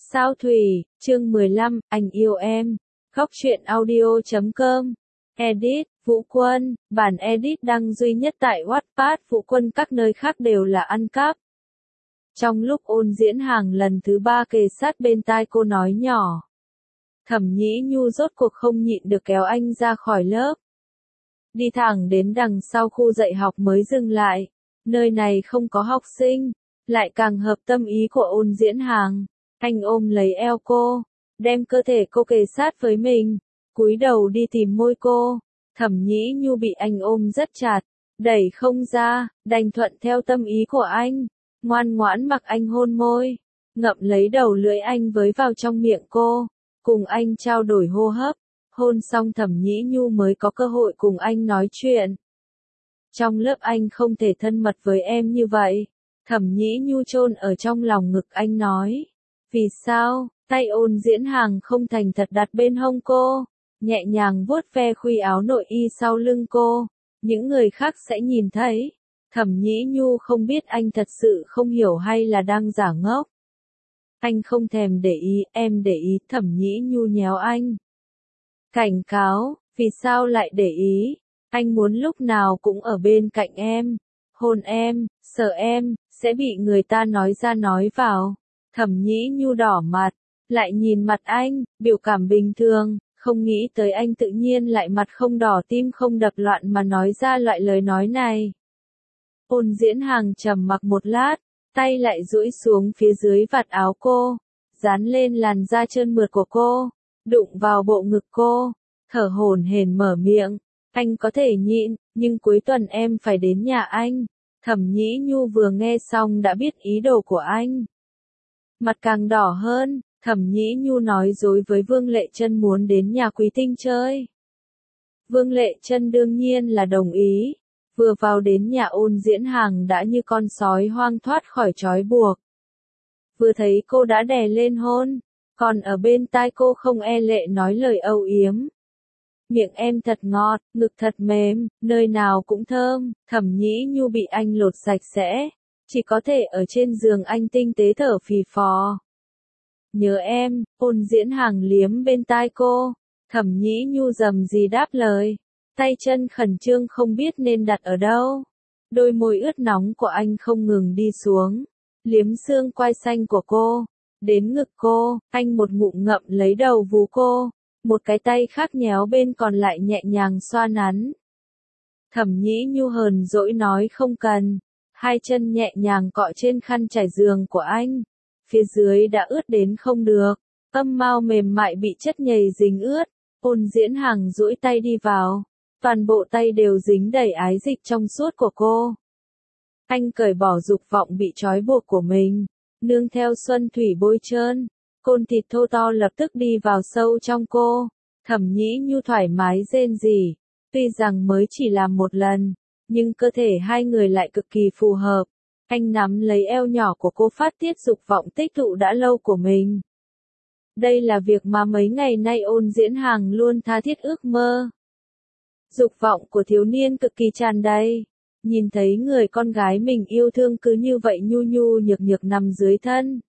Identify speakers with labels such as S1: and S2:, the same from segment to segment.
S1: Sao Thủy, chương 15, anh yêu em. Góc truyện audio.com. Edit, Vũ Quân, bản edit đăng duy nhất tại Wattpad. Vũ Quân các nơi khác đều là ăn cắp. Trong lúc ôn diễn hàng lần thứ 3 kề sát bên tai cô nói nhỏ. Thẩm Nhĩ Nhu rốt cuộc không nhịn được kéo anh ra khỏi lớp. Đi thẳng đến đằng sau khu dạy học mới dừng lại. Nơi này không có học sinh, lại càng hợp tâm ý của ôn diễn hàng. Anh ôm lấy eo cô, đem cơ thể cô kề sát với mình, cúi đầu đi tìm môi cô. Thẩm Nhĩ Nhu bị anh ôm rất chặt, đẩy không ra, đành thuận theo tâm ý của anh, ngoan ngoãn mặc anh hôn môi, ngậm lấy đầu lưỡi anh với vào trong miệng cô, cùng anh trao đổi hô hấp. Hôn xong Thẩm Nhĩ Nhu mới có cơ hội cùng anh nói chuyện. Trong lớp anh không thể thân mật với em như vậy. Thẩm Nhĩ Nhu chôn ở trong lòng ngực anh nói. Vì sao? Tay ôn diễn hàng không thành thật đặt bên hông cô, nhẹ nhàng vuốt ve khuy áo nội y sau lưng cô. Những người khác sẽ nhìn thấy. Thẩm Nhĩ Nhu không biết anh thật sự không hiểu hay là đang giả ngốc. Anh không thèm để ý, em để ý. Thẩm Nhĩ Nhu nhéo anh. Cảnh cáo, vì sao lại để ý? Anh muốn lúc nào cũng ở bên cạnh em, hôn em, sợ em, sẽ bị người ta nói ra nói vào. Thẩm Nhĩ Nhu đỏ mặt, lại nhìn mặt anh, biểu cảm bình thường, không nghĩ tới anh tự nhiên lại mặt không đỏ tim không đập loạn mà nói ra loại lời nói này. Ôn diễn hàng trầm mặc một lát, tay lại duỗi xuống phía dưới vạt áo cô, dán lên làn da trơn mượt của cô, đụng vào bộ ngực cô, thở hổn hển mở miệng. Anh có thể nhịn, nhưng cuối tuần em phải đến nhà anh. Thẩm Nhĩ Nhu vừa nghe xong đã biết ý đồ của anh. Mặt càng đỏ hơn, Thẩm Nhĩ Nhu nói dối với Vương Lệ Trân muốn đến nhà Quý Tinh chơi. Vương Lệ Trân đương nhiên là đồng ý. Vừa vào đến nhà ôn diễn hàng đã như con sói hoang thoát khỏi trói buộc. Vừa thấy cô đã đè lên hôn, còn ở bên tai cô không e lệ nói lời âu yếm. Miệng em thật ngọt, ngực thật mềm, nơi nào cũng thơm. Thẩm Nhĩ Nhu bị anh lột sạch sẽ, chỉ có thể ở trên giường anh tinh tế thở phì phò. Nhớ em, ôn diễn hàng liếm bên tai cô. Thẩm Nhĩ Nhu rầm rì đáp lời, tay chân khẩn trương không biết nên đặt ở đâu. Đôi môi ướt nóng của anh không ngừng đi xuống, liếm xương quai xanh của cô, đến ngực cô, anh một ngụm ngậm lấy đầu vú cô. Một cái tay khác nhéo bên còn lại nhẹ nhàng xoa nắn. Thẩm Nhĩ Nhu hờn dỗi nói không cần. Hai chân nhẹ nhàng cọ trên khăn trải giường của anh. Phía dưới đã ướt đến không được. Âm mao mềm mại bị chất nhầy dính ướt. Ôn diễn hàng duỗi tay đi vào. Toàn bộ tay đều dính đầy ái dịch trong suốt của cô. Anh cởi bỏ dục vọng bị trói buộc của mình. Nương theo xuân thủy bôi trơn. Côn thịt thô to lập tức đi vào sâu trong cô. Thẩm Nhĩ Nhu thoải mái rên rỉ. Tuy rằng mới chỉ làm một lần, nhưng cơ thể hai người lại cực kỳ phù hợp. Anh nắm lấy eo nhỏ của cô phát tiết dục vọng tích tụ đã lâu của mình. Đây là việc mà mấy ngày nay ôn diễn hàng luôn tha thiết ước mơ. Dục vọng của thiếu niên cực kỳ tràn đầy. Nhìn thấy người con gái mình yêu thương cứ như vậy nhu nhu nhược nhược nằm dưới thân.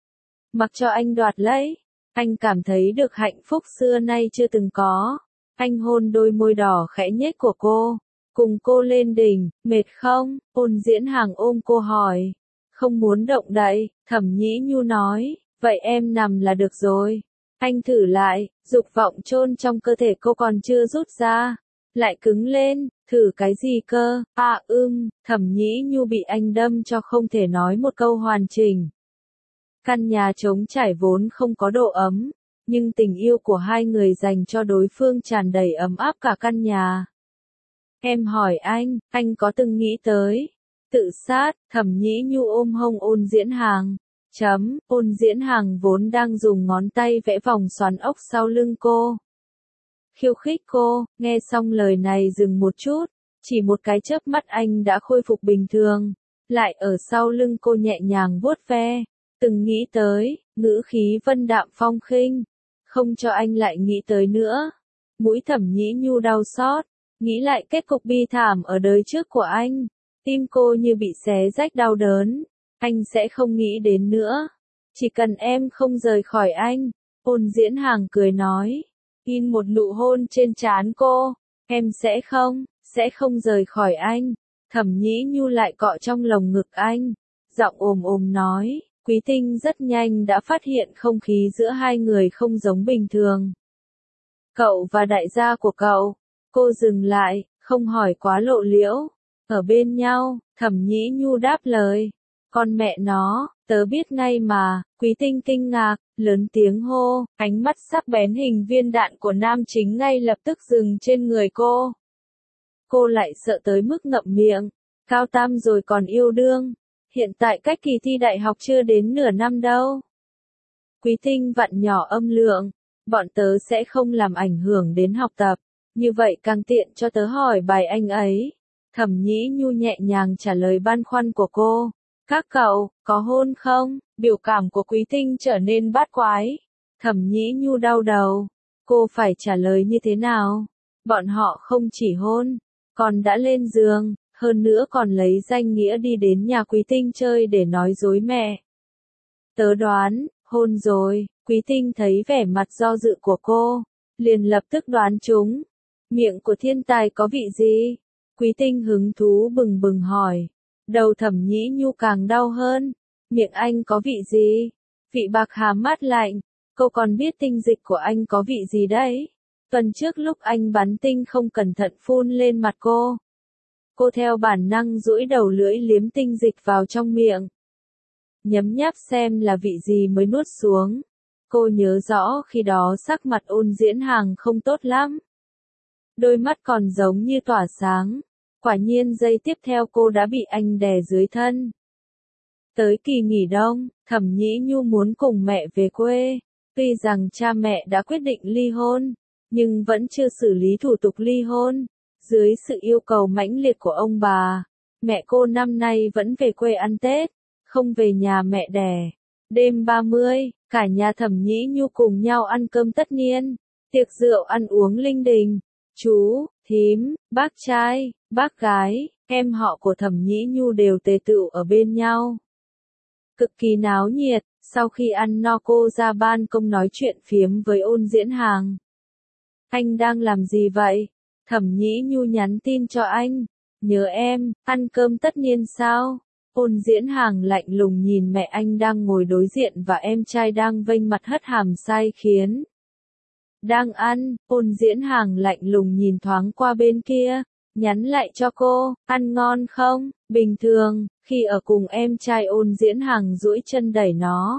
S1: Mặc cho anh đoạt lấy, anh cảm thấy được hạnh phúc xưa nay chưa từng có. Anh hôn đôi môi đỏ khẽ nhếch của cô, cùng cô lên đỉnh. Mệt không? Ôn diễn hàng ôm cô hỏi. Không muốn động đậy, Thẩm Nhĩ Nhu nói, vậy em nằm là được rồi. Anh thử lại, dục vọng chôn trong cơ thể cô còn chưa rút ra, lại cứng lên. Thử cái gì cơ? Thẩm Nhĩ Nhu bị anh đâm cho không thể nói một câu hoàn chỉnh. Căn nhà trống trải vốn không có độ ấm, nhưng tình yêu của hai người dành cho đối phương tràn đầy ấm áp cả căn nhà. Em hỏi anh có từng nghĩ tới tự sát? Thẩm Nhĩ Nhu ôm hông ôn diễn hàng. Ôn diễn hàng vốn đang dùng ngón tay vẽ vòng xoắn ốc sau lưng cô. Khiêu khích cô, nghe xong lời này dừng một chút, chỉ một cái chớp mắt anh đã khôi phục bình thường, lại ở sau lưng cô nhẹ nhàng vuốt ve. Từng nghĩ tới, ngữ khí vân đạm phong khinh, không cho anh lại nghĩ tới nữa. Mũi Thẩm Nhĩ Nhu đau xót, nghĩ lại kết cục bi thảm ở đời trước của anh, tim cô như bị xé rách đau đớn. Anh sẽ không nghĩ đến nữa. Chỉ cần em không rời khỏi anh. Ôn Diễn Hàng cười nói. In một nụ hôn trên trán cô. Em sẽ không rời khỏi anh. Thẩm Nhĩ Nhu lại cọ trong lồng ngực anh. Giọng ồm ồm nói. Quý Tinh rất nhanh đã phát hiện không khí giữa hai người không giống bình thường. Cậu và đại gia của cậu. Cô dừng lại, không hỏi quá lộ liễu. Ở bên nhau, Thẩm Nhĩ Nhu đáp lời. Con mẹ nó, tớ biết ngay mà. Quý Tinh kinh ngạc, lớn tiếng hô, ánh mắt sắc bén hình viên đạn của nam chính ngay lập tức dừng trên người cô. Cô lại sợ tới mức ngậm miệng. Cao tam rồi còn yêu đương. Hiện tại cách kỳ thi đại học chưa đến nửa năm đâu. Quý Tinh vặn nhỏ âm lượng. Bọn tớ sẽ không làm ảnh hưởng đến học tập. Như vậy càng tiện cho tớ hỏi bài anh ấy. Thẩm Nhĩ Nhu nhẹ nhàng trả lời băn khoăn của cô. Các cậu, có hôn không? Biểu cảm của Quý Tinh trở nên bát quái. Thẩm Nhĩ Nhu đau đầu. Cô phải trả lời như thế nào? Bọn họ không chỉ hôn, còn đã lên giường, hơn nữa còn lấy danh nghĩa đi đến nhà Quý Tinh chơi để nói dối mẹ. Tớ đoán, hôn rồi. Quý Tinh thấy vẻ mặt do dự của cô, liền lập tức đoán trúng. Miệng của thiên tài có vị gì? Quý Tinh hứng thú bừng bừng hỏi. Đầu Thẩm Nhĩ Nhu càng đau hơn. Miệng anh có vị gì? Vị bạc hà mát lạnh. Cô còn biết tinh dịch của anh có vị gì đấy? Tuần trước lúc anh bắn tinh không cẩn thận phun lên mặt cô. Cô theo bản năng duỗi đầu lưỡi liếm tinh dịch vào trong miệng. Nhấm nháp xem là vị gì mới nuốt xuống. Cô nhớ rõ khi đó sắc mặt Ôn Diễn Hàng không tốt lắm. Đôi mắt còn giống như tỏa sáng. Quả nhiên giây tiếp theo cô đã bị anh đè dưới thân. Tới kỳ nghỉ đông, Thẩm Nhĩ Nhu muốn cùng mẹ về quê. Tuy rằng cha mẹ đã quyết định ly hôn, nhưng vẫn chưa xử lý thủ tục ly hôn. Dưới sự yêu cầu mãnh liệt của ông bà, mẹ cô năm nay vẫn về quê ăn Tết, không về nhà mẹ đẻ. Đêm 30, cả nhà Thẩm Nhĩ Nhu cùng nhau ăn cơm tất niên, tiệc rượu ăn uống linh đình. Chú, thím, bác trai, bác gái, em họ của Thẩm Nhĩ Nhu đều tề tựu ở bên nhau. Cực kỳ náo nhiệt, sau khi ăn no cô ra ban công nói chuyện phiếm với Ôn Diễn Hàng. Anh đang làm gì vậy? Thẩm Nhĩ Nhu nhắn tin cho anh. Nhớ em, ăn cơm tất niên sao? Ôn Diễn Hàng lạnh lùng nhìn mẹ anh đang ngồi đối diện và em trai đang vênh mặt hất hàm sai khiến. Đang ăn, Ôn Diễn Hàng lạnh lùng nhìn thoáng qua bên kia, nhắn lại cho cô, ăn ngon không? Bình thường, khi ở cùng em trai Ôn Diễn Hàng duỗi chân đẩy nó.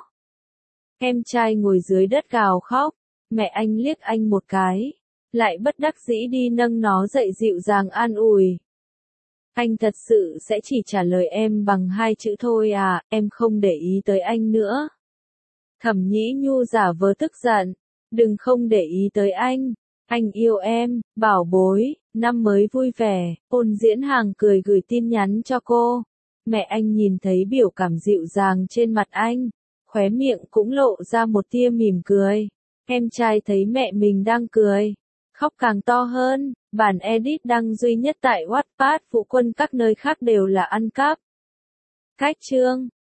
S1: Em trai ngồi dưới đất gào khóc, mẹ anh liếc anh một cái, lại bất đắc dĩ đi nâng nó dậy dịu dàng an ủi. Anh thật sự sẽ chỉ trả lời em bằng 2 chữ thôi à, em không để ý tới anh nữa. Thẩm Nhĩ Nhu giả vờ tức giận, đừng không để ý tới anh yêu em, bảo bối, năm mới vui vẻ. Ôn Diễn Hàng cười gửi tin nhắn cho cô. Mẹ anh nhìn thấy biểu cảm dịu dàng trên mặt anh, khóe miệng cũng lộ ra một tia mỉm cười. Em trai thấy mẹ mình đang cười, khóc càng to hơn. Bản edit đăng duy nhất tại Wattpad, phụ quân các nơi khác đều là ăn cắp. Cách chương